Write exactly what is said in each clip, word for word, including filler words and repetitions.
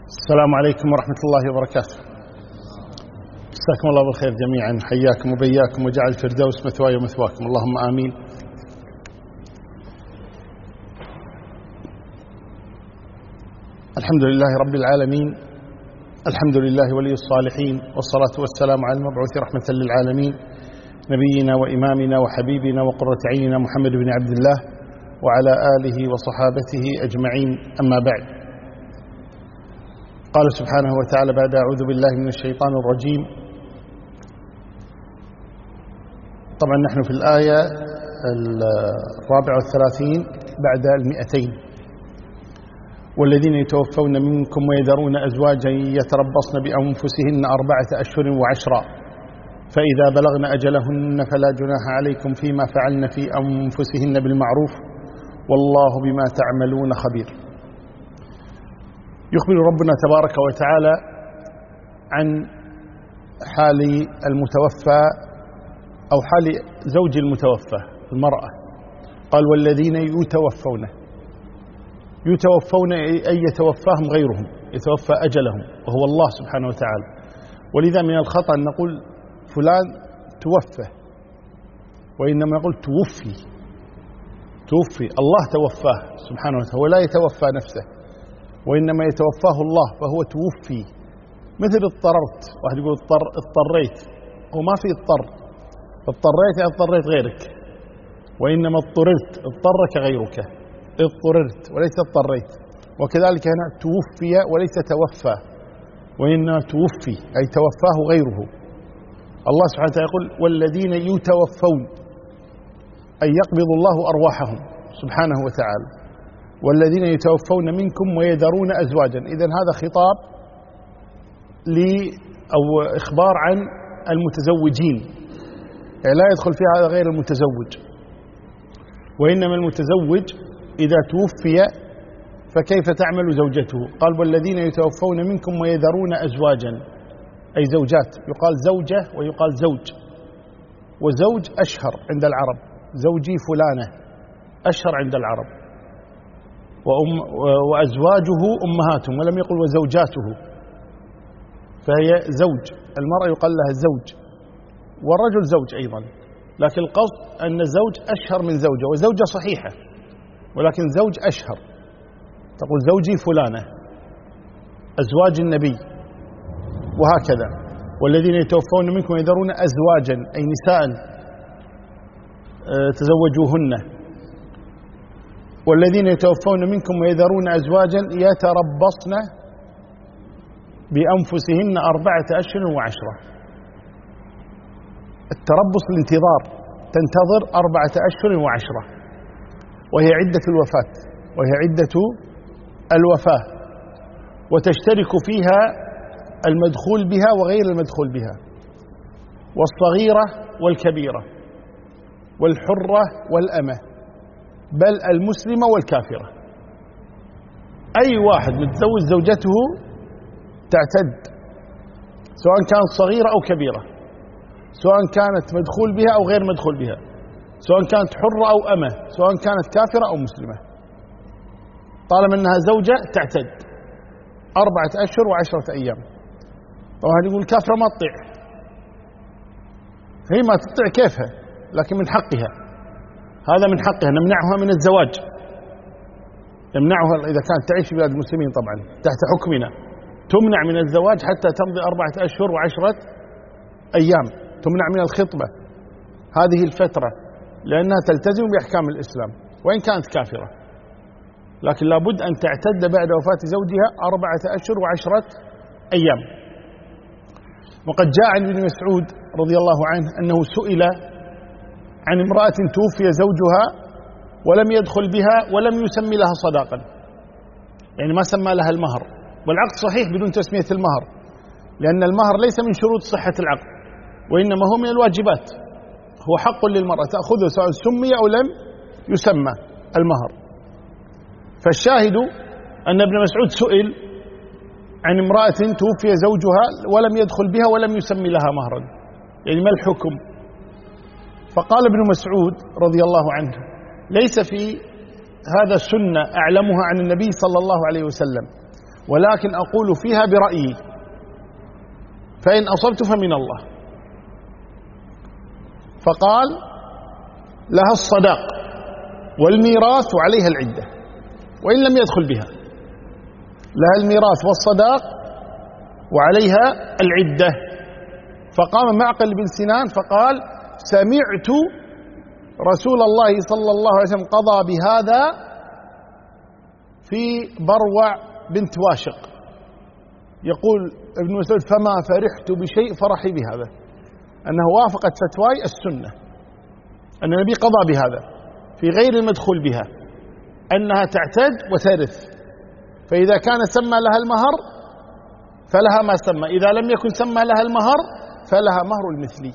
السلام عليكم ورحمة الله وبركاته. جزاكم الله بالخير جميعا، حياكم وبياكم وجعل الفردوس مثواي ومثواكم، اللهم آمين. الحمد لله رب العالمين، الحمد لله ولي الصالحين، والصلاة والسلام على المبعوث رحمة للعالمين نبينا وإمامنا وحبيبنا وقرة عيننا محمد بن عبد الله وعلى آله وصحابته أجمعين، أما بعد. قال سبحانه وتعالى بعد أعوذ بالله من الشيطان الرجيم. طبعا نحن في الآية الرابعة والثلاثين بعد المئتين. والذين يتوفون منكم ويذرون أزواجا يتربصن بأنفسهن أربعة أشهر وعشرا فإذا بلغن أجلهن فلا جناح عليكم فيما فعلن في أنفسهن بالمعروف والله بما تعملون خبير. يخبر ربنا تبارك وتعالى عن حال المتوفى أو حال زوج المتوفى المرأة. قال والذين يتوفون يتوفون أي يتوفاهم غيرهم، يتوفى أجلهم وهو الله سبحانه وتعالى. ولذا من الخطأ أن نقول فلان توفى، وإنما نقول توفي. توفي الله توفاه سبحانه وتعالى، ولا يتوفى نفسه، وإنما يتوفاه الله، فهو توفي. مثل اضطررت، واحد يقول اضطر اضطريت، وما في اضطر. اضطريت يعني اضطريت غيرك، وإنما اضطررت اضطرك غيرك، اضطررت وليس اضطريت. وكذلك هنا توفي وليس توفى، وإنما توفي أي توفاه غيره. الله سبحانه وتعالى يقول والذين يتوفون أي يقبض الله أرواحهم سبحانه وتعالى. والذين يتوفون منكم ويذرون أزواجا، إذن هذا خطاب لي أو إخبار عن المتزوجين، يعني لا يدخل فيها هذا غير المتزوج، وإنما المتزوج إذا توفي فكيف تعمل زوجته؟ قال والذين يتوفون منكم ويذرون أزواجا أي زوجات، يقال زوجة ويقال زوج، وزوج أشهر عند العرب، زوجي فلانة أشهر عند العرب. وأم وأزواجه أمهاتهم، ولم يقل وزوجاته، فهي زوج. المرأة يقال لها زوج، والرجل زوج أيضا، لكن القصد أن الزوج أشهر من زوجة، وزوجة صحيحة ولكن زوج أشهر. تقول زوجي فلانة، أزواج النبي، وهكذا. والذين يتوفون منكم ويذرون أزواجا أي نساء تزوجوهن. والذين يتوفون منكم ويذرون أزواجا يتربصن بأنفسهن أربعة أشهر وعشرة. التربص الانتظار، تنتظر أربعة أشهر وعشرة، وهي عدة الوفاة، وهي عدة الوفاة، وتشترك فيها المدخول بها وغير المدخول بها، والصغيرة والكبيرة، والحرة والأمة، بل المسلمة والكافرة. أي واحد متزوج زوجته تعتد، سواء كانت صغيرة أو كبيرة، سواء كانت مدخول بها أو غير مدخول بها، سواء كانت حرة أو أمة، سواء كانت كافرة أو مسلمة، طالما أنها زوجة تعتد أربعة أشهر وعشرة أيام. طبعا يقول كافرة ما تطيع، هي ما تطيع كيفها، لكن من حقها، هذا من حقها، نمنعها من الزواج، نمنعها إذا كانت تعيش في بلاد المسلمين طبعا تحت حكمنا، تمنع من الزواج حتى تمضي أربعة أشهر وعشرة أيام، تمنع من الخطبة هذه الفترة، لأنها تلتزم بأحكام الإسلام وإن كانت كافرة، لكن لابد أن تعتد بعد وفاة زوجها أربعة أشهر وعشرة أيام. وقد جاء عن ابن مسعود رضي الله عنه أنه سئل عن امرأة توفي زوجها ولم يدخل بها ولم يسمي لها صداقا، يعني ما سمى لها المهر، والعقد صحيح بدون تسمية المهر، لأن المهر ليس من شروط صحة العقد، وإنما هو من الواجبات، هو حق للمرأة تأخذه سواء سمي أو لم يسمى المهر. فالشاهد أن ابن مسعود سئل عن امرأة توفي زوجها ولم يدخل بها ولم يسمي لها مهرا، يعني ما الحكم؟ فقال ابن مسعود رضي الله عنه ليس في هذا السنة أعلمها عن النبي صلى الله عليه وسلم، ولكن أقول فيها برأيي، فإن أصبت فمن الله. فقال لها الصداق والميراث وعليها العدة وإن لم يدخل بها، لها الميراث والصداق وعليها العدة. فقام معقل بن سنان فقال سمعت رسول الله صلى الله عليه وسلم قضى بهذا في بروع بنت واشق. يقول ابن مسعود فما فرحت بشيء فرحي بهذا، أنه وافقت فتواي السنة، أن النبي قضى بهذا في غير المدخول بها، أنها تعتد وترث، فإذا كان سمى لها المهر فلها ما سمى، إذا لم يكن سمى لها المهر فلها مهر المثلي.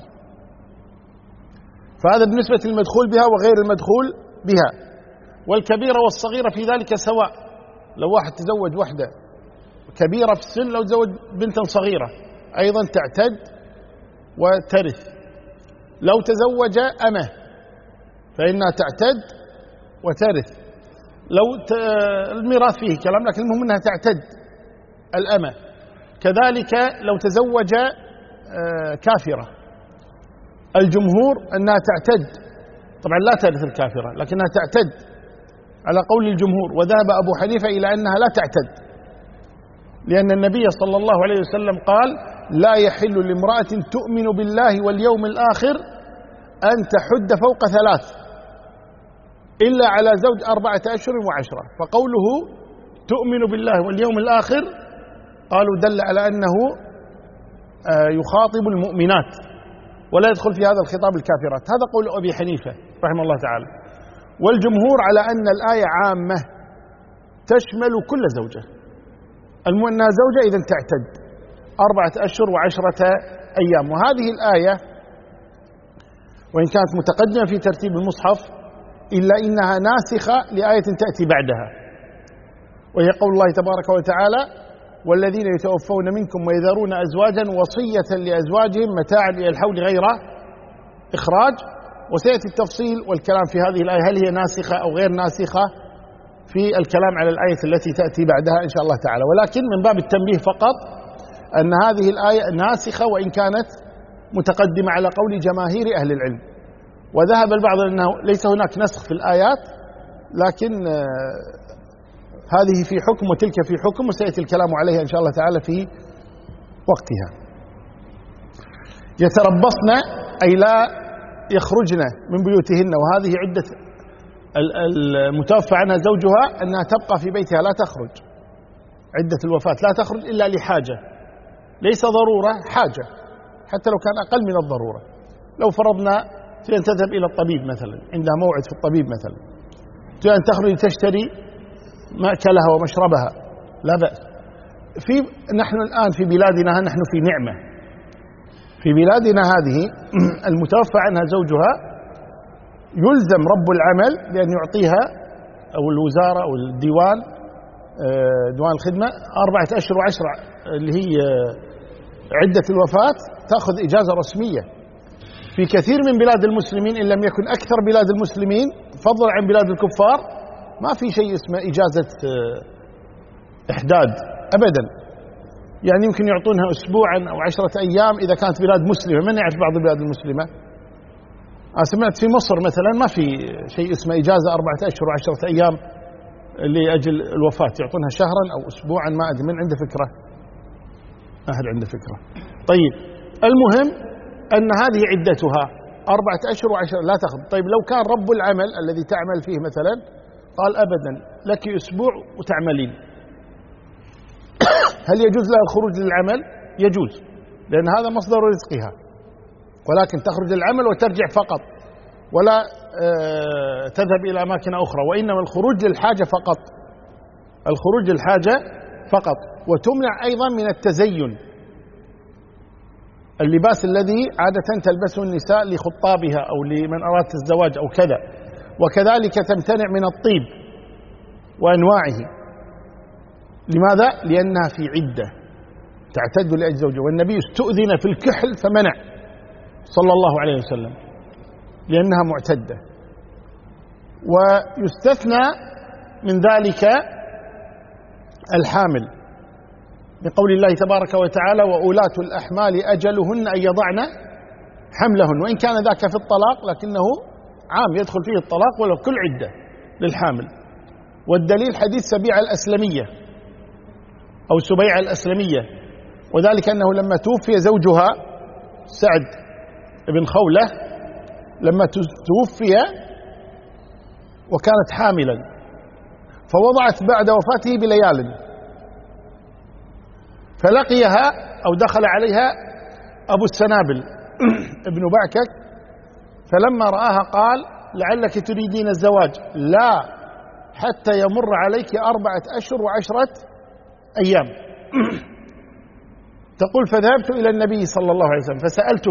فهذا بالنسبة للمدخول بها وغير المدخول بها. والكبيرة والصغيرة في ذلك سواء، لو واحد تزوج وحدة كبيرة في السن، لو تزوج بنتا صغيرة أيضا تعتد وترث. لو تزوج أمه فإنها تعتد وترث. لو ت... الميراث فيه كلام، لكن المهم أنها تعتد الأمة. كذلك لو تزوج كافرة، الجمهور أنها تعتد، طبعا لا ترث الكافرة لكنها تعتد على قول الجمهور، وذهب أبو حنيفة إلى أنها لا تعتد، لأن النبي صلى الله عليه وسلم قال لا يحل لامرأة تؤمن بالله واليوم الآخر أن تحد فوق ثلاث إلا على زوج أربعة أشهر وعشرة. فقوله تؤمن بالله واليوم الآخر قالوا دل على أنه يخاطب المؤمنات ولا يدخل في هذا الخطاب الكافرات. هذا قول أبي حنيفة رحمه الله تعالى. والجمهور على أن الآية عامة تشمل كل زوجة، المهم أنها زوجة إذن تعتد أربعة أشهر وعشرة أيام. وهذه الآية وإن كانت متقدمة في ترتيب المصحف إلا إنها ناسخة لآية تأتي بعدها، وهي قول الله تبارك وتعالى والذين يتوفون منكم ويذرون أزواجا وصية لأزواجهم متاعا إلى الحول غير إخراج. وسيأتي التفصيل والكلام في هذه الآية هل هي ناسخة أو غير ناسخة في الكلام على الآية التي تأتي بعدها إن شاء الله تعالى. ولكن من باب التنبيه فقط أن هذه الآية ناسخة وإن كانت متقدمة على قول جماهير أهل العلم. وذهب البعض أنه ليس هناك نسخ في الآيات، لكن هذه في حكم وتلك في حكم، وسيأتي الكلام عليها إن شاء الله تعالى في وقتها. يتربصن أي لا يخرجن من بيوتهن، وهذه عدة المتوفى عنها زوجها أنها تبقى في بيتها لا تخرج، عدة الوفاة لا تخرج إلا لحاجة، ليس ضرورة، حاجة، حتى لو كان أقل من الضرورة. لو فرضنا تريد أن تذهب إلى الطبيب مثلا، عندها موعد في الطبيب مثلا، تريد أن تخرج تشتري مأكلها ومشربها لا بأس. في نحن الآن في بلادنا نحن في نعمة، في بلادنا هذه المتوفى عنها زوجها يلزم رب العمل بأن يعطيها أو الوزارة أو الديوان ديوان الخدمة أربعة أشهر وعشرة اللي هي عدة الوفاة، تأخذ إجازة رسمية. في كثير من بلاد المسلمين إن لم يكن أكثر بلاد المسلمين فضلا عن بلاد الكفار ما في شيء اسمه إجازة إحداد أبدا، يعني يمكن يعطونها أسبوعا أو عشرة أيام إذا كانت بلاد مسلمة. من يعرف بعض البلاد المسلمة؟ أنا سمعت في مصر مثلا ما في شيء اسمه إجازة أربعة أشهر وعشرة أيام لأجل الوفاة، يعطونها شهرا أو أسبوعا، ما أدري، من عنده فكرة؟ أهل عنده فكرة. طيب المهم أن هذه عدتها أربعة أشهر وعشرة لا تأخذ. طيب لو كان رب العمل الذي تعمل فيه مثلا قال أبدا لك أسبوع وتعملين، هل يجوز لها الخروج للعمل؟ يجوز، لأن هذا مصدر رزقها، ولكن تخرج للعمل وترجع فقط، ولا تذهب إلى أماكن أخرى، وإنما الخروج للحاجة فقط، الخروج للحاجة فقط. وتمنع أيضا من التزين، اللباس الذي عادة تلبسه النساء لخطابها أو لمن أراد الزواج أو كذا. وكذلك تمتنع من الطيب وأنواعه. لماذا؟ لأنها في عدة تعتد لأجل زوجها، والنبي استؤذن في الكحل فمنع صلى الله عليه وسلم لأنها معتدة. ويستثنى من ذلك الحامل، بقول الله تبارك وتعالى وأولاة الأحمال أجلهن أن يضعن حملهن، وإن كان ذاك في الطلاق لكنه عام يدخل فيه الطلاق ولو كل عدة للحامل. والدليل حديث سبيعة الأسلمية أو سبيعة الأسلمية، وذلك أنه لما توفي زوجها سعد بن خولة، لما توفي وكانت حاملا فوضعت بعد وفاته بليال، فلقيها أو دخل عليها أبو السنابل ابن بعكك، فلما رآها قال لعلك تريدين الزواج، لا حتى يمر عليك أربعة أشهر وعشرة أيام. تقول فذهبت إلى النبي صلى الله عليه وسلم فسألته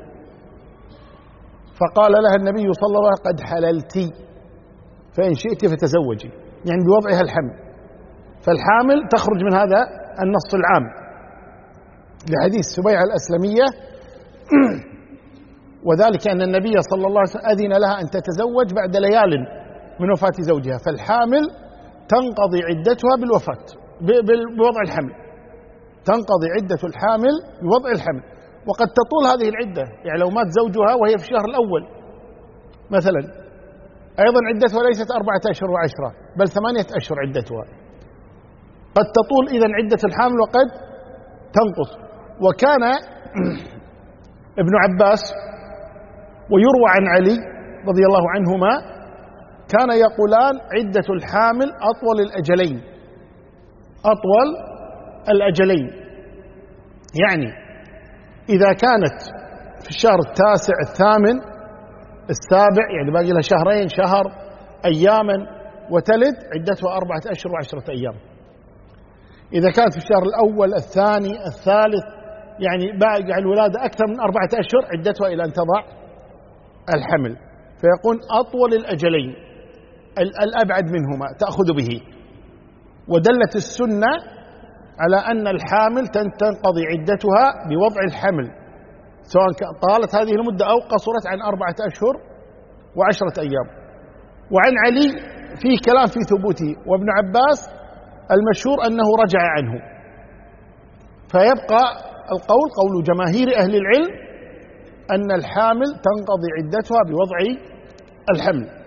فقال لها النبي صلى الله عليه وسلم قد حللتي فإن شئت فتزوجي، يعني بوضعها الحمل، فالحامل تخرج من هذا النص العام لحديث سبيعة الأسلمية، وذلك أن النبي صلى الله عليه وسلم أذن لها أن تتزوج بعد ليال من وفاة زوجها، فالحامل تنقضي عدتها بالوفاة بوضع الحمل، تنقضي عدة الحامل بوضع الحمل، وقد تطول هذه العدة، يعني لو مات زوجها وهي في الشهر الأول مثلا أيضا عدتها ليست أربعة أشهر وعشرة بل ثمانية أشهر عدتها، قد تطول إذن عدة الحامل وقد تنقص. وكان ابن عباس ويروى عن علي رضي الله عنهما كان يقولان عدة الحامل أطول الأجلين، أطول الأجلين، يعني إذا كانت في الشهر التاسع الثامن السابع، يعني باقي لها شهرين شهر أياما وتلد، عدتها أربعة أشهر وعشرة أيام. إذا كانت في الشهر الأول الثاني الثالث، يعني باقي الولادة أكثر من أربعة أشهر، عدتها إلى أن تضع الحمل. فيكون أطول الأجلين الأبعد منهما تأخذ به. ودلت السنة على أن الحامل تنقضي عدتها بوضع الحمل، سواء طالت هذه المدة أو قصرت عن أربعة أشهر وعشرة أيام. وعن علي فيه كلام في ثبوته، وابن عباس المشهور أنه رجع عنه، فيبقى القول قول جماهير أهل العلم أن الحامل تنقضي عدتها بوضع الحمل.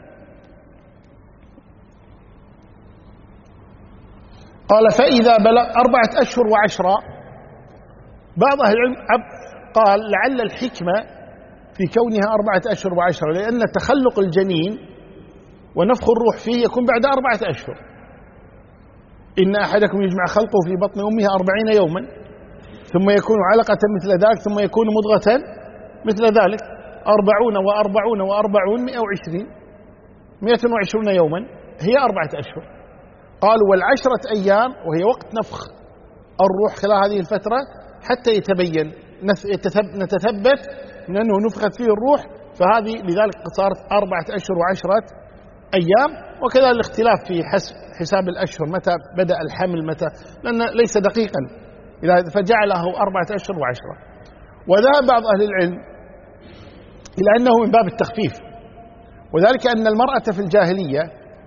قال فإذا بلغ أربعة أشهر وعشرة، بعض أهل العلم قال لعل الحكمة في كونها أربعة أشهر وعشرة لأن تخلق الجنين ونفخ الروح فيه يكون بعد أربعة أشهر. إن أحدكم يجمع خلقه في بطن أمه أربعين يوما ثم يكون علقة مثل ذلك ثم يكون مضغة مثل ذلك، أربعون وأربعون وأربعون مئة وعشرين مئة وعشرون يوما هي أربعة أشهر. قالوا والعشرة أيام وهي وقت نفخ الروح خلال هذه الفترة حتى يتبين نتثبت من أنه نفخت فيه الروح، فهذه لذلك صارت أربعة أشهر وعشرة أيام. وكذا الاختلاف في حسب حساب الأشهر متى بدأ الحمل متى، لأن ليس دقيقا، فجعله أربعة أشهر وعشرة. وذهب بعض أهل العلم إلى أنه من باب التخفيف، وذلك أن المرأة في الجاهلية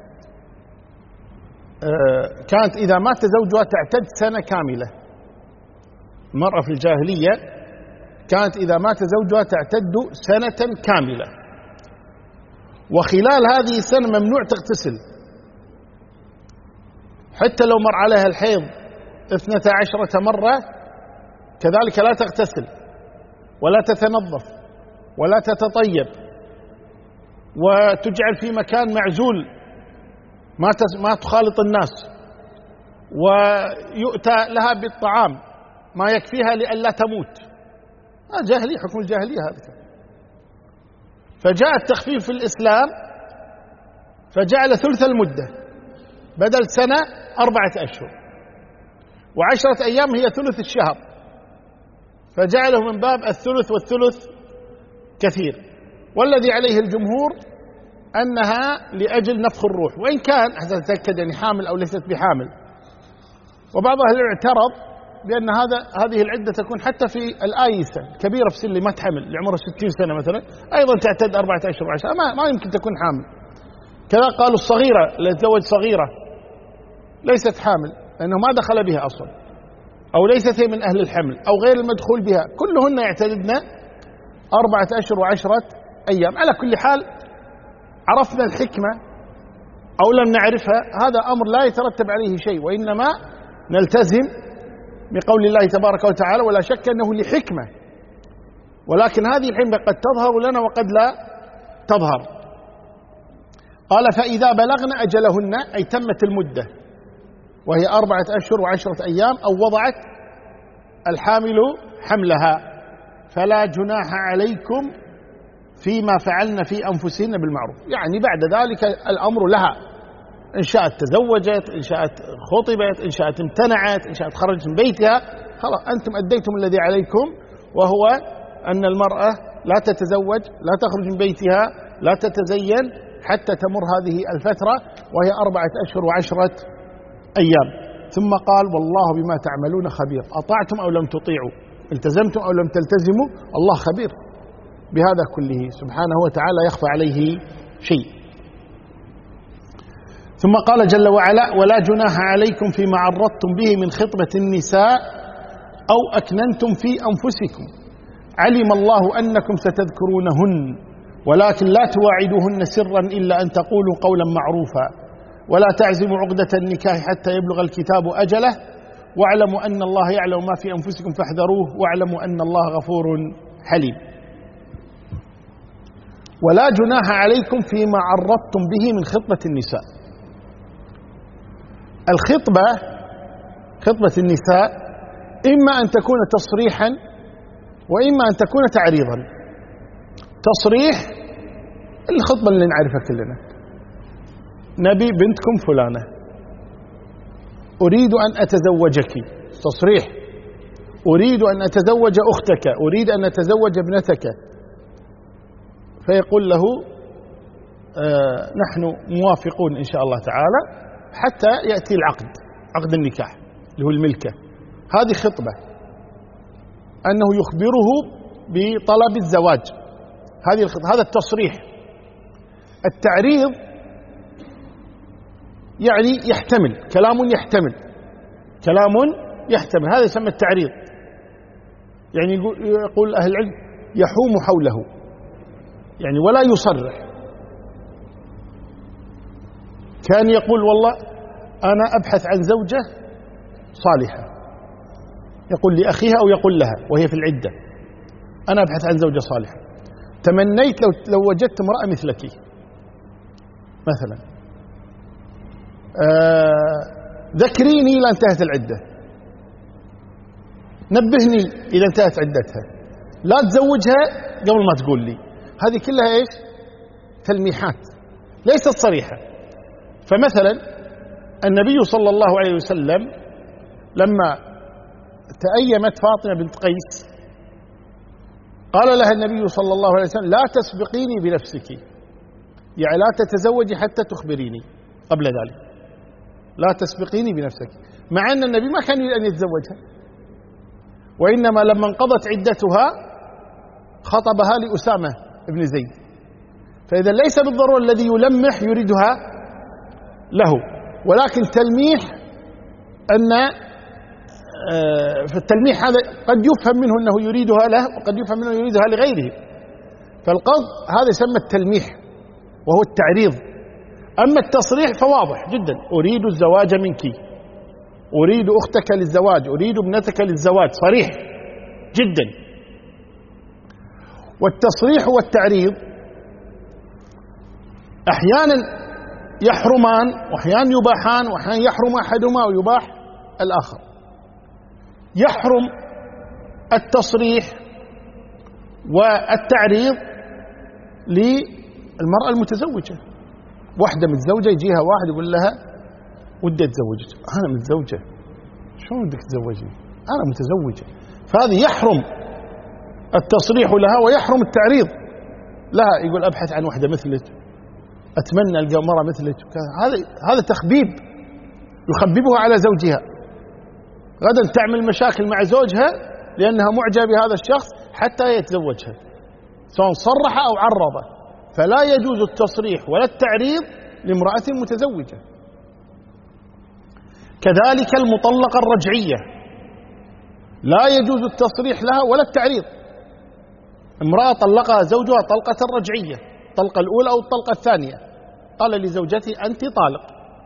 كانت إذا مات زوجها تعتد سنة كاملة. المرأة في الجاهلية كانت إذا مات زوجها تعتد سنة كاملة، وخلال هذه السنة ممنوع تغتسل، حتى لو مر عليها الحيض اثنتا عشرة مرة كذلك لا تغتسل ولا تتنظف ولا تتطيب، وتجعل في مكان معزول ما تخالط الناس، ويؤتى لها بالطعام ما يكفيها لئلا تموت. هذا جاهلية، حكم الجاهلية هذا. فجاء التخفيف في الإسلام فجعل ثلث المدة بدل سنة أربعة أشهر، وعشرة أيام هي ثلث الشهر، فجعله من باب الثلث، والثلث كثير. والذي عليه الجمهور أنها لأجل نفخ الروح، وإن كان حتى تتأكد يعني حامل أو ليست بحامل. وبعض أهل العلم اعترض بأن هذا هذه العدة تكون حتى في الآيسة كبيرة في سن اللي ما تحمل لعمره ستين سنة مثلا، أيضا تعتد أربعة أشهر وعشرة، ما, ما يمكن تكون حامل. كذا قالوا الصغيرة اللي تزوج صغيرة ليست حامل لأنه ما دخل بها أصلا، أو ليست هي من أهل الحمل أو غير المدخول بها، كلهن يعتددن أربعة أشهر وعشرة أيام. على كل حال عرفنا الحكمة أو لم نعرفها، هذا أمر لا يترتب عليه شيء، وإنما نلتزم بقول الله تبارك وتعالى: ولا شك أنه لحكمة، ولكن هذه الحكمة قد تظهر لنا وقد لا تظهر. قال: فإذا بلغن أجلهن، أي تمت المدة وهي أربعة أشهر وعشرة أيام، أو وضعت الحامل حملها، فلا جناح عليكم فيما فعلن في أنفسهن بالمعروف. يعني بعد ذلك الأمر لها، إن شاءت تزوجت، إن شاءت خطبت، إن شاءت امتنعت، إن شاءت خرجت من بيتها، خلاص أنتم أديتم الذي عليكم، وهو أن المرأة لا تتزوج، لا تخرج من بيتها، لا تتزين حتى تمر هذه الفترة وهي أربعة أشهر وعشرة أيام. ثم قال: والله بما تعملون خبير. أطعتم أو لم تطيعوا، التزمتم أو لم تلتزموا، الله خبير بهذا كله سبحانه وتعالى، يخفى عليه شيء. ثم قال جل وعلا: ولا جناح عليكم فيما عرضتم به من خطبة النساء أو أكننتم في أنفسكم، علم الله أنكم ستذكرونهن ولكن لا تواعدوهن سرا إلا أن تقولوا قولا معروفا، ولا تعزموا عقدة النكاح حتى يبلغ الكتاب أجله، واعلموا أن الله يعلم ما في أنفسكم فاحذروه، واعلموا أن الله غفور حليم. ولا جناح عليكم فيما عرضتم به من خطبة النساء. الخطبة، خطبة النساء، إما أن تكون تصريحا وإما أن تكون تعريضا. تصريح الخطبة اللي نعرفها كلنا: نبي بنتكم فلانة، أريد أن أتزوجك، تصريح. أريد أن أتزوج أختك، أريد أن أتزوج ابنتك، فيقول له: آه نحن موافقون إن شاء الله تعالى، حتى يأتي العقد، عقد النكاح اللي هو الملكة. هذه خطبة، أنه يخبره بطلب الزواج، هذه الخطبة، هذا التصريح. التعريض يعني يحتمل، كلام يحتمل، كلام يحتمل، هذا يسمى التعريض. يعني يقول أهل العلم: يحوم حوله، يعني ولا يصرح. كان يقول: والله أنا أبحث عن زوجة صالحة، يقول لأخيها أو يقول لها وهي في العدة: أنا أبحث عن زوجة صالحة، تمنيت لو, لو وجدت امرأة مثلك مثلا، آه ذكريني إذا انتهت العدة، نبهني إذا انتهت عدتها، لا تزوجها قبل ما تقول لي. هذه كلها إيش؟ تلميحات ليست صريحة. فمثلا النبي صلى الله عليه وسلم لما تأيمت فاطمة بنت قيس، قال لها النبي صلى الله عليه وسلم: لا تسبقيني بنفسك، يعني لا تتزوجي حتى تخبريني قبل ذلك، لا تسبقيني بنفسك، مع أن النبي ما كان يريد أن يتزوجها، وإنما لما انقضت عدتها خطبها لأسامة بن زيد. فإذا ليس بالضرورة الذي يلمح يريدها له، ولكن تلميح، أن في التلميح هذا قد يفهم منه أنه يريدها له، وقد يفهم منه يريدها لغيره. فالقصد هذا يسمى التلميح وهو التعريض. أما التصريح فواضح جدا: أريد الزواج منك، أريد أختك للزواج، أريد ابنتك للزواج، صريح جدا. والتصريح والتعريض أحيانا يحرمان، وأحيانا يباحان، وأحيانا يحرم أحدهما ويباح الآخر. يحرم التصريح والتعريض للمرأة المتزوجة. واحدة متزوجة يجيها واحد يقول لها: ودي أتزوجك. أنا متزوجة. شلون بدك تتزوجني؟ أنا متزوجة. فهذه يحرم التصريح لها ويحرم التعريض لها. يقول: أبحث عن واحدة مثلك، أتمنى ألقى مرة مثلك. هذا هذا تخبيب، يخببها على زوجها. غدا تعمل مشاكل مع زوجها لأنها معجبة بهذا الشخص حتى يتزوجها، سواء صرح أو عرض. فلا يجوز التصريح ولا التعريض لامرأة متزوجة. كذلك المطلقة الرجعية، لا يجوز التصريح لها ولا التعريض. امرأة طلقها زوجها طلقة رجعية، الطلقة الأولى أو الطلقة الثانية، قال لزوجته أنت طالق،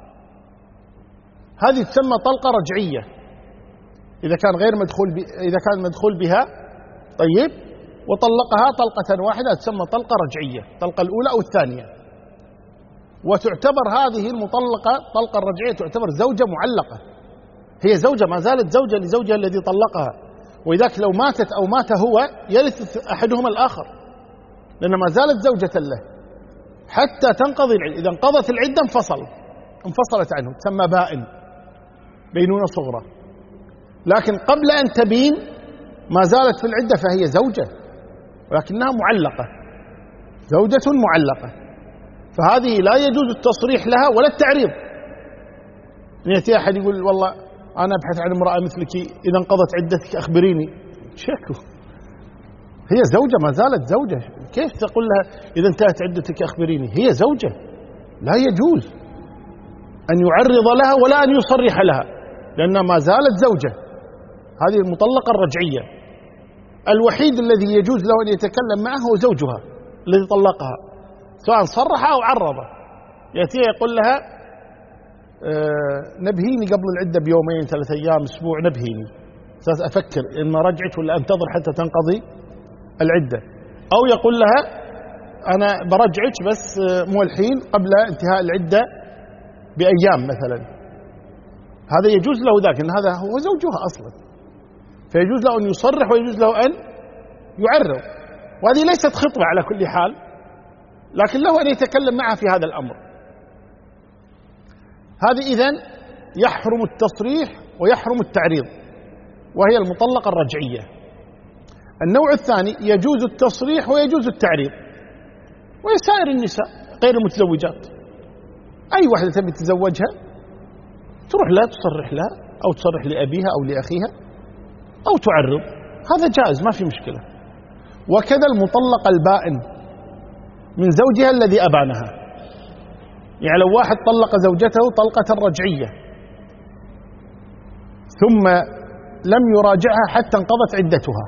هذه تسمى طلقة رجعية إذا كان غير مدخول ب... إذا كان مدخول بها طيب وطلقها طلقة واحدة تسمى طلقة رجعية، الطلقة الأولى أو الثانية. وتعتبر هذه المطلقة طلقة الرجعية تعتبر زوجة معلقة، هي زوجة ما زالت زوجة لزوجها الذي طلقها، وإذاك لو ماتت أو مات هو يرث أحدهما الآخر، لأن ما زالت زوجة له حتى تنقضي العدة. إذا انقضت العدة انفصل انفصلت عنه، تسمى بائن، بينونة صغرى. لكن قبل أن تبين ما زالت في العدة فهي زوجة، ولكنها معلقة، زوجة معلقة، فهذه لا يجوز التصريح لها ولا التعريض. يأتي أحد يقول والله أنا أبحث عن امرأة مثلك، إذا انقضت عدتك أخبريني، شكو، هي زوجة ما زالت زوجة، كيف تقول لها إذا انتهت عدتك أخبريني؟ هي زوجة، لا يجوز أن يعرض لها ولا أن يصرح لها، لأنها ما زالت زوجة، هذه المطلقة الرجعية. الوحيد الذي يجوز له أن يتكلم معه هو زوجها الذي طلقها، سواء صرح أو عرض. يأتي يقول لها آه نبهيني قبل العدة بيومين ثلاثة أيام أسبوع، نبهيني أساس أفكر إن رجعت ولا أنتظر حتى تنقضي العدة، أو يقول لها أنا برجعك بس مو الحين، قبل انتهاء العدة بأيام مثلا، هذا يجوز له ذاك، إن هذا هو زوجها أصلا، فيجوز له أن يصرح ويجوز له أن يعرض، وهذه ليست خطبة على كل حال، لكن له أن يتكلم معها في هذا الأمر. هذه إذن يحرم التصريح ويحرم التعريض، وهي المطلقة الرجعية. النوع الثاني يجوز التصريح ويجوز التعريض، وهي سائر النساء غير المتزوجات، أي واحدة تبي تتزوجها تروح لها تصرح لها، أو تصرح لأبيها أو لأخيها، أو تعرض، هذا جائز ما في مشكلة. وكذا المطلقة البائن من زوجها الذي أبانها، يعني لو واحد طلق زوجته طلقة رجعية ثم لم يراجعها حتى انقضت عدتها،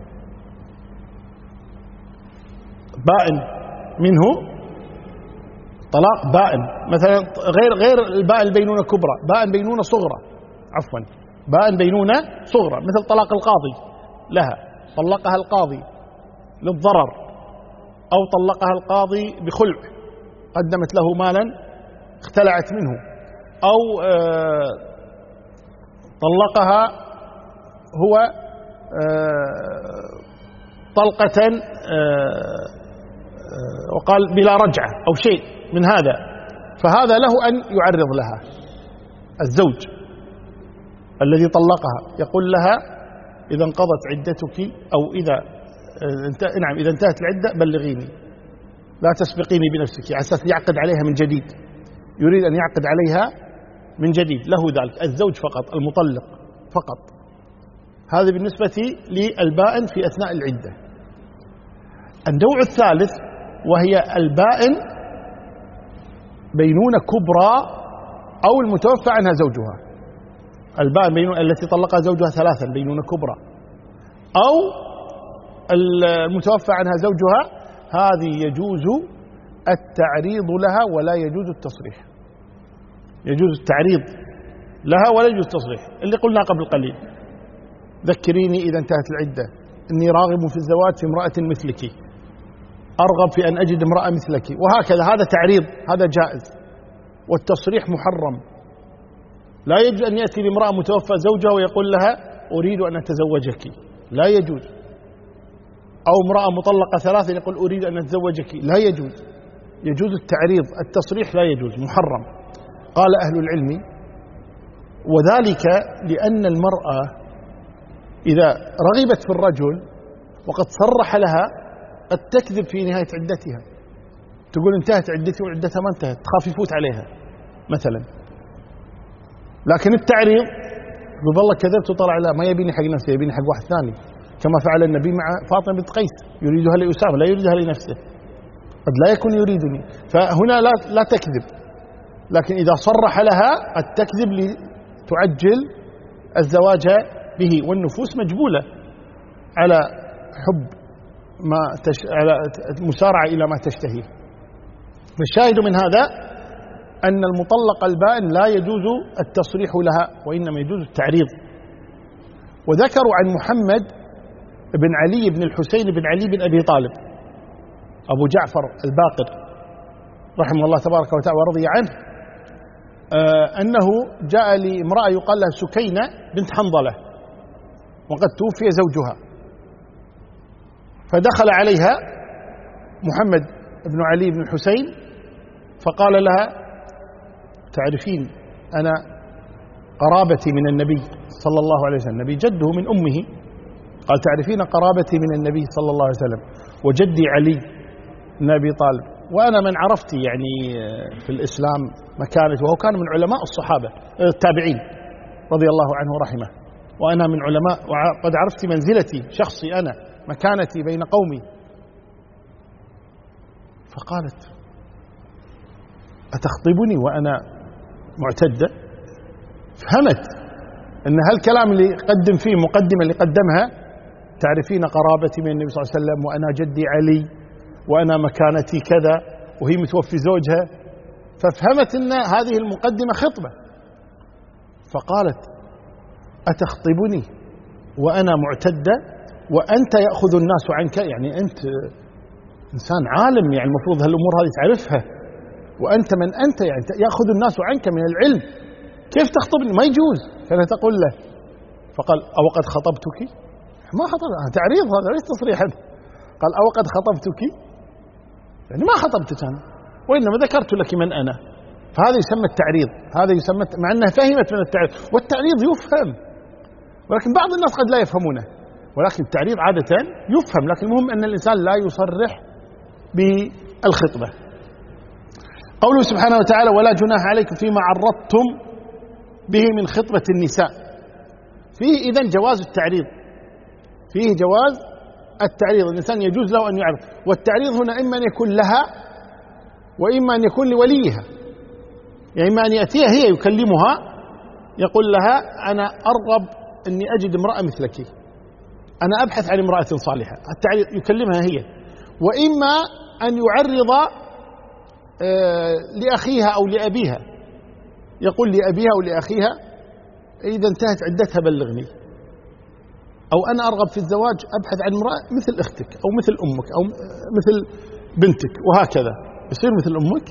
بائن منه طلاق بائن، مثلا غير غير البائن البينونة كبرى، بائن بينونة صغرى، عفوا بائن بينونة صغرى، مثل طلاق القاضي لها، طلقها القاضي للضرر، أو طلقها القاضي بخلع، قدمت له مالا اختلعت منه، أو طلقها هو طلقة وقال بلا رجعة أو شيء من هذا، فهذا له أن يعرض لها. الزوج الذي طلقها يقول لها إذا انقضت عدتك، أو إذا نعم إذا انتهت العدة بلغيني، لا تسبقيني بنفسك، على أساس يعقد عليها من جديد، يريد أن يعقد عليها من جديد، له ذلك الزوج فقط، المطلق فقط. هذا بالنسبة للبائن في أثناء العدة. النوع الثالث وهي البائن بينونة كبرى أو المتوفى عنها زوجها، البائن بينونة التي طلقها زوجها ثلاثا بينونة كبرى، أو المتوفى عنها زوجها، هذه يجوز التعريض لها ولا يجوز التصريح. يجوز التعريض لها ولا يجوز التصريح، اللي قلنا قبل قليل، ذكريني إذا انتهت العدة، إني راغب في الزواج في امرأة مثلك، أرغب في أن أجد امرأة مثلك، وهكذا. هذا تعريض، هذا جائز. والتصريح محرم، لا يجوز أن يأتي لامرأة متوفى زوجها ويقول لها أريد أن أتزوجك، لا يجوز. أو امرأة مطلقة ثلاثة يقول أريد أن أتزوجك، لا يجوز. يجوز التعريض، التصريح لا يجوز، محرم. قال أهل العلم وذلك لأن المرأة إذا رغبت في الرجل وقد صرح لها قد تكذب في نهاية عدتها، تقول انتهت عدتي وعدتها ما انتهت، تخاف يفوت عليها مثلا. لكن التعريض يقول والله كذبت وطلع لا ما يبيني حق نفسه، يبيني حق واحد ثاني، كما فعل النبي مع فاطمة بنت قيس، يريدها لأسامة لا يريدها لنفسه، قد لا يكون يريدني، فهنا لا لا تكذب. لكن إذا صرح لها قد تكذب لتعجل الزواج به، والنفوس مجبولة على حب ما تش... على المسارعة إلى ما تشتهيه. فالشاهد من هذا أن المطلقة البائن لا يجوز التصريح لها، وإنما يجوز التعريض. وذكروا عن محمد بن علي بن الحسين بن علي بن أبي طالب أبو جعفر الباقر رحمه الله تبارك وتعالى ورضي عنه، أنه جاء لامرأة يقال لها سكينة بنت حنظلة وقد توفي زوجها، فدخل عليها محمد بن علي بن الحسين فقال لها: تعرفين أنا قرابتي من النبي صلى الله عليه وسلم، النبي جده من أمه، قال: تعرفين قرابتي من النبي صلى الله عليه وسلم وجدي علي بن أبي طالب، وأنا من عرفتي يعني في الإسلام مكانته، وهو كان من علماء الصحابة التابعين رضي الله عنه ورحمه، وأنا من علماء، وقد عرفت منزلتي شخصي أنا مكانتي بين قومي. فقالت: أتخطبني وأنا معتدة؟ فهمت أن هالكلام اللي قدم فيه مقدمة اللي قدمها: تعرفين قرابتي من النبي صلى الله عليه وسلم وأنا جدي علي وأنا مكانتي كذا، وهي متوفي زوجها، ففهمت أن هذه المقدمة خطبة. فقالت: أتخطبني وأنا معتدة وأنت يأخذ الناس عنك؟ يعني أنت إنسان عالم، يعني المفروض هالأمور هذه تعرفها، وأنت من أنت يعني يأخذ الناس عنك من العلم، كيف تخطبني؟ ما يجوز. كانت تقول له، فقال: أو قد خطبتك؟ ما خطب، تعريض هذا ليس تصريحا. قال: أو قد خطبتك؟ يعني ما خطبتك أنا، وإنما ذكرت لك من أنا. فهذا يسمى التعريض، هذا يسمى، مع أنها فهمت من التعريض، والتعريض يفهم، ولكن بعض الناس قد لا يفهمونه، ولكن التعريض عادة يفهم، لكن المهم أن الإنسان لا يصرح بالخطبة. قوله سبحانه وتعالى: ولا جناح عليكم فيما عرضتم به من خطبة النساء، فيه إذن جواز التعريض، فيه جواز التعريض، الإنسان يجوز له أن يعرض. والتعريض هنا إما أن يكون لها وإما أن يكون لوليها، يعني إما أن يأتيها هي يكلمها يقول لها: أنا أرغب أني أجد امرأة مثلك، أنا أبحث عن امرأة صالحة، التعريض يكلمها هي. وإما أن يعرض لأخيها أو لأبيها، يقول لأبيها أو لأخيها: إذا انتهت عدتها بلغني، أو أنا أرغب في الزواج، أبحث عن امرأة مثل أختك أو مثل أمك أو مثل بنتك، وهكذا. يصير مثل أمك؟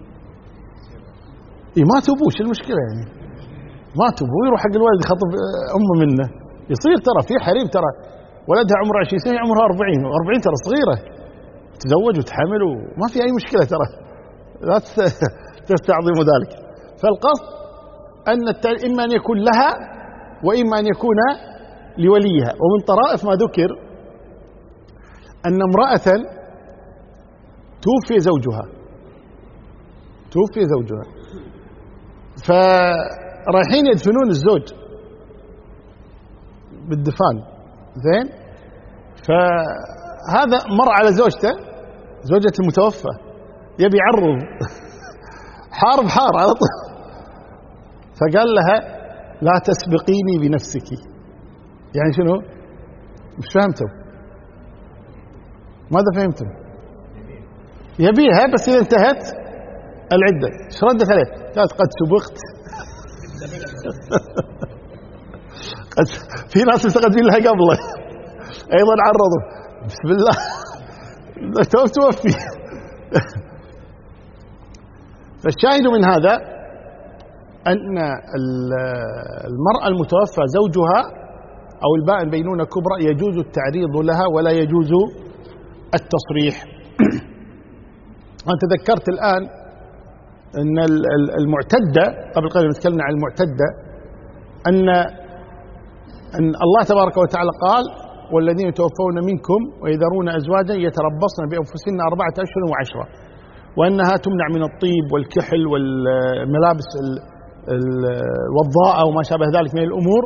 إيه ما تبوش المشكلة، يعني ما تبو يروح حق الولد يخطب أمه منه، يصير ترى في حريم ترى ولدها عمره عشرين سنة عمرها أربعين، وأربعين ترى صغيرة، تزوج وتحمل وما في أي مشكلة، ترى لا تستعظم ذلك. فالقصد أن إما أن يكون لها وإما أن يكون لوليها. ومن طرائف ما ذكر أن امرأة توفي زوجها توفي زوجها فرايحين يدفنون الزوج بالدفان، زين، فهذا مر على زوجته، زوجة المتوفى، يبي يعرض حارب حار على طول، فقال لها: لا تسبقيني بنفسك. يعني شنو؟ مش فهمتوا؟ ماذا فهمتم؟ يبيها بس إذا انتهت العدة. ايش ردت عليه؟ قالت: قد سبقت. قد في ناس مستقدمين لها قبله أيضا عرضوا، بسم الله توفي توفي. فالشاهد من هذا أن المرأة المتوفى زوجها أو البائن بينونة كبرى يجوز التعريض لها ولا يجوز التصريح. أنت ذكرت الآن أن المعتدة، قبل قليل تكلمنا عن المعتدة، أن أن الله تبارك وتعالى قال: والذين يتوفون منكم ويذرون أزواجا يتربصن بأنفسهن أربعة أشهر وعشرة، وأنها تمنع من الطيب والكحل والملابس الوضاءة وما شابه ذلك من الأمور.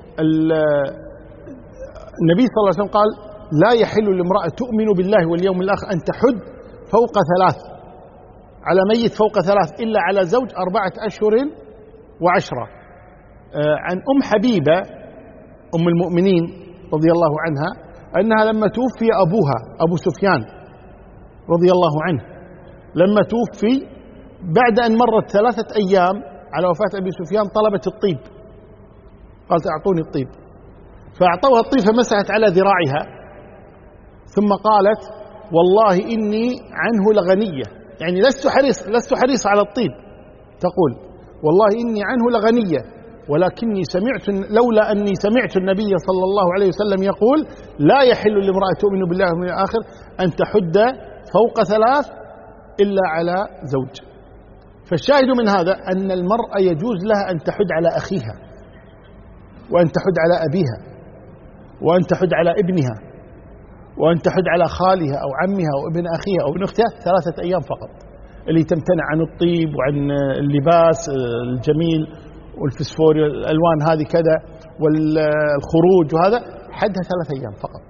النبي صلى الله عليه وسلم قال: لا يحل لامرأة تؤمن بالله واليوم الآخر أن تحد فوق ثلاث على ميت فوق ثلاث إلا على زوج أربعة أشهر وعشرة. عن أم حبيبة أم المؤمنين رضي الله عنها أنها لما توفي أبوها أبو سفيان رضي الله عنه، لما توفي بعد أن مرت ثلاثة أيام على وفاة أبي سفيان طلبت الطيب، قالت أعطوني الطيب، فأعطوها الطيب فمسحت على ذراعها، ثم قالت والله إني عنه لغنية، يعني لست حريص لست حريص على الطيب، تقول والله إني عنه لغنية، ولكني سمعت لولا أني سمعت النبي صلى الله عليه وسلم يقول لا يحل لامرأة تؤمن بالله واليوم الآخر أن تحد فوق ثلاث إلا على زوج. فالشاهد من هذا أن المرأة يجوز لها أن تحد على أخيها، وأن تحد على أبيها، وأن تحد على ابنها، وأن تحد على خالها أو عمها أو ابن أخيها أو ابن أختها ثلاثة أيام فقط، اللي تمتنع عن الطيب وعن اللباس الجميل والفسفور الألوان هذه كذا والخروج وهذا، حدها ثلاثة أيام فقط.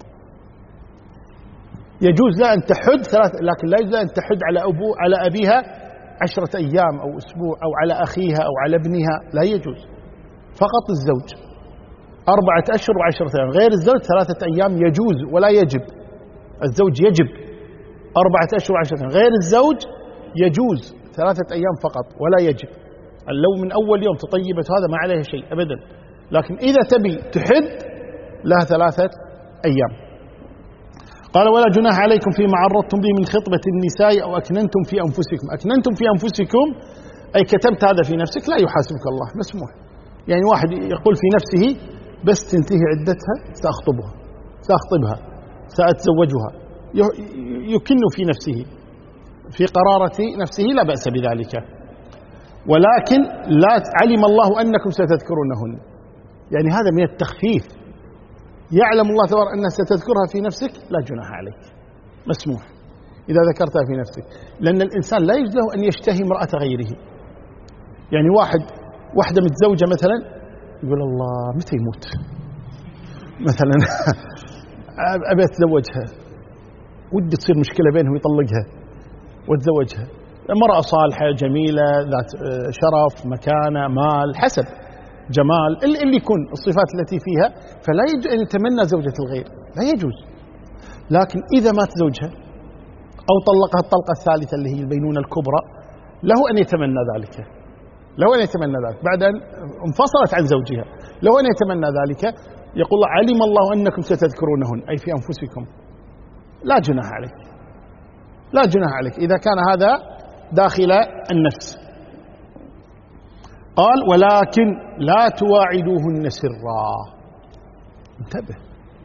يجوز لها أن تحد ثلاث، لكن لا يجوز لها أن تحد على أبو على أبيها عشرة أيام أو أسبوع، أو على أخيها أو على ابنها، لا يجوز. فقط الزوج أربعة أشهر وعشرة أيام، غير الزوج ثلاثة أيام يجوز ولا يجب. الزوج يجب أربعة أشهر وعشرة أيام، غير الزوج يجوز ثلاثة أيام فقط ولا يجب. لو من أول يوم تطيبت هذا ما عليها شيء أبدا، لكن إذا تبي تحد لها ثلاثة أيام. قال ولا جناح عليكم فيما عرضتم به من خطبة النساء أو أكننتم في أنفسكم. أكننتم في أنفسكم أي كتمت هذا في نفسك، لا يحاسبك الله، مسموح. يعني واحد يقول في نفسه بس تنتهي عدتها سأخطبها سأخطبها سأتزوجها، يكن في نفسه في قرارة نفسه، لا بأس بذلك. ولكن لا علم الله أنكم ستذكرونهن، يعني هذا من التخفيف. يعلم الله تبارك أنها ستذكرها في نفسك، لا جناح عليك، مسموح إذا ذكرتها في نفسك، لأن الإنسان لا يجوز له أن يشتهي امرأة غيره. يعني واحد واحدة متزوجة مثلا يقول الله متى يموت مثلا أبي أتزوجها، ودي تصير مشكلة بينهم يطلقها وتزوجها. امرأة صالحة جميلة ذات شرف مكانة مال حسب جمال اللي يكون الصفات التي فيها، فلا يجوز أن يتمنى زوجة الغير، لا يجوز. لكن إذا مات زوجها أو طلقها الطلقة الثالثة اللي هي البينونة الكبرى، له أن يتمنى ذلك، له أن يتمنى ذلك بعد أن انفصلت عن زوجها، له أن يتمنى ذلك. يقول الله علم الله أنكم ستذكرونهن أي في أنفسكم، لا جناح عليك، لا جناح عليك إذا كان هذا داخل النفس. قال ولكن لا تواعدوهن سرا، انتبه،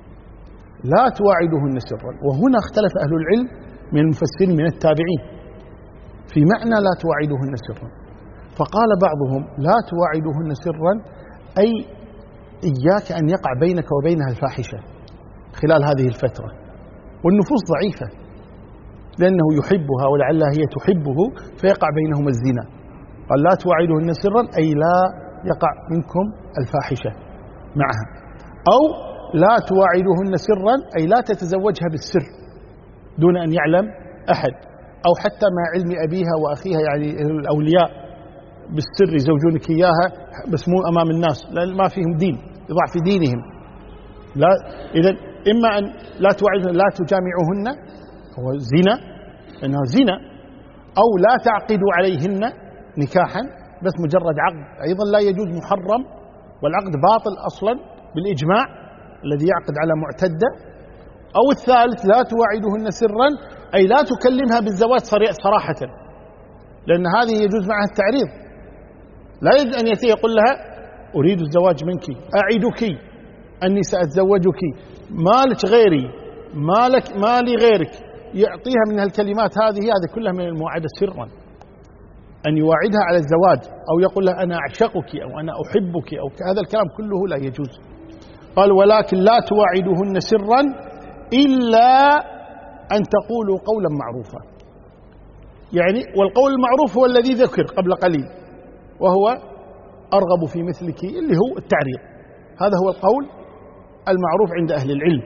لا تواعدوهن سرا. وهنا اختلف أهل العلم من المفسرين من التابعين في معنى لا تواعدوهن سرا. فقال بعضهم لا تواعدوهن سرا أي إياك أن يقع بينك وبينها الفاحشة خلال هذه الفترة، والنفوس ضعيفة لأنه يحبها ولعلها هي تحبه فيقع بينهما الزنا. قال لا تواعدوهن سرا أي لا يقع منكم الفاحشة معها، أو لا تواعدوهن سرا أي لا تتزوجها بالسر دون أن يعلم أحد، أو حتى مع علم أبيها وأخيها، يعني الأولياء بالسر يزوجونك إياها بس مو أمام الناس لأن ما فيهم دين، يضع في دينهم. لا، إذن إما أن لا تواعدوهن لا تجامعوهن هو زنا إنها زنا، أو لا تعقدوا عليهن نكاحا بس مجرد عقد، أيضا لا يجوز، محرم، والعقد باطل أصلا بالإجماع الذي يعقد على معتدة. أو الثالث لا تواعدوهن سرا أي لا تكلمها بالزواج صراحة، لأن هذه يجوز معها التعريض. لا يجوز أن يأتي يقول لها أريد الزواج منك، أعدك أني سأتزوجك، مالك غيري، مالك مالي غيرك، يعطيها من هالكلمات هذه، هذه كلها من المواعدة سرا. أن يواعدها على الزواج أو يقول لها أنا أعشقك أو أنا أحبك أو هذا الكلام كله لا يجوز. قال ولكن لا تواعدوهن سرا إلا أن تقولوا قولا معروفا، يعني والقول المعروف هو الذي ذكر قبل قليل، وهو أرغب في مثلك اللي هو التعريض، هذا هو القول المعروف عند أهل العلم.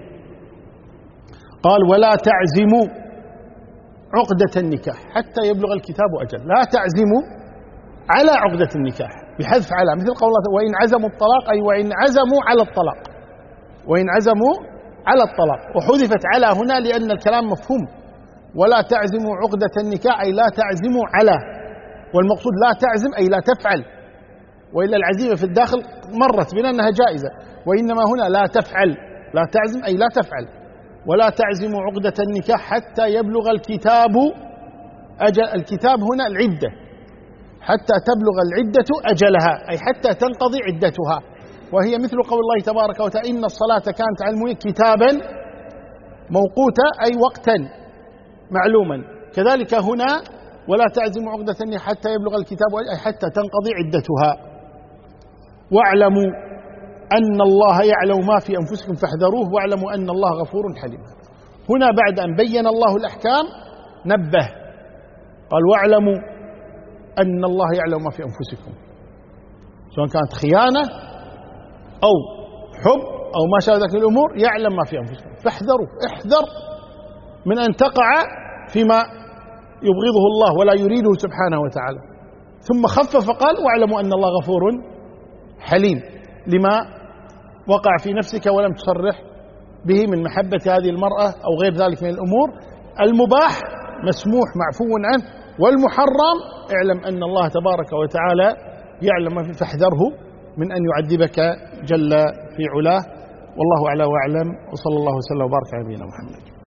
قال ولا تعزموا عقدة النكاح حتى يبلغ الكتاب أجل، لا تعزموا على عقدة النكاح بحذف على، مثل قول الله وإن عزموا الطلاق أي وإن عزموا على الطلاق، وإن عزموا على الطلاق. وحذفت على هنا لأن الكلام مفهوم. ولا تعزموا عقدة النكاح أي لا تعزموا على، والمقصود لا تعزم أي لا تفعل، وإلا العزيمة في الداخل مرت بنا أنها جائزة، وإنما هنا لا تفعل، لا تعزم أي لا تفعل. ولا تعزموا عقدة النكاح حتى يبلغ الكتاب أجل. الكتاب هنا العدة، حتى تبلغ العدة أجلها أي حتى تنقضي عدتها، وهي مثل قول الله تبارك وتعالى إن الصلاة كانت على المؤمنين كتابا موقوتا أي وقتا معلوما. كذلك هنا ولا تعزموا عقدة النكاح حتى يبلغ الكتاب أي حتى تنقضي عدتها. واعلموا أن الله يعلم ما في أنفسكم فاحذروه واعلموا أن الله غفور حليم. هنا بعد أن بين الله الأحكام نبه قال واعلموا أن الله يعلم ما في أنفسكم، سواء كانت خيانة أو حب أو ما شابه ذلك الأمور، يعلم ما في أنفسكم فاحذروا. احذر من أن تقع فيما يبغضه الله ولا يريده سبحانه وتعالى. ثم خفف قال واعلموا أن الله غفور حليم لما وقع في نفسك ولم تصرح به من محبة هذه المرأة أو غير ذلك من الأمور. المباح مسموح معفو عنه، والمحرم اعلم أن الله تبارك وتعالى يعلم ما فيه فاحذره من أن يعذبك جل في علاه. والله أعلى وأعلم، وصلى الله وسلم وبارك على نبينا محمد.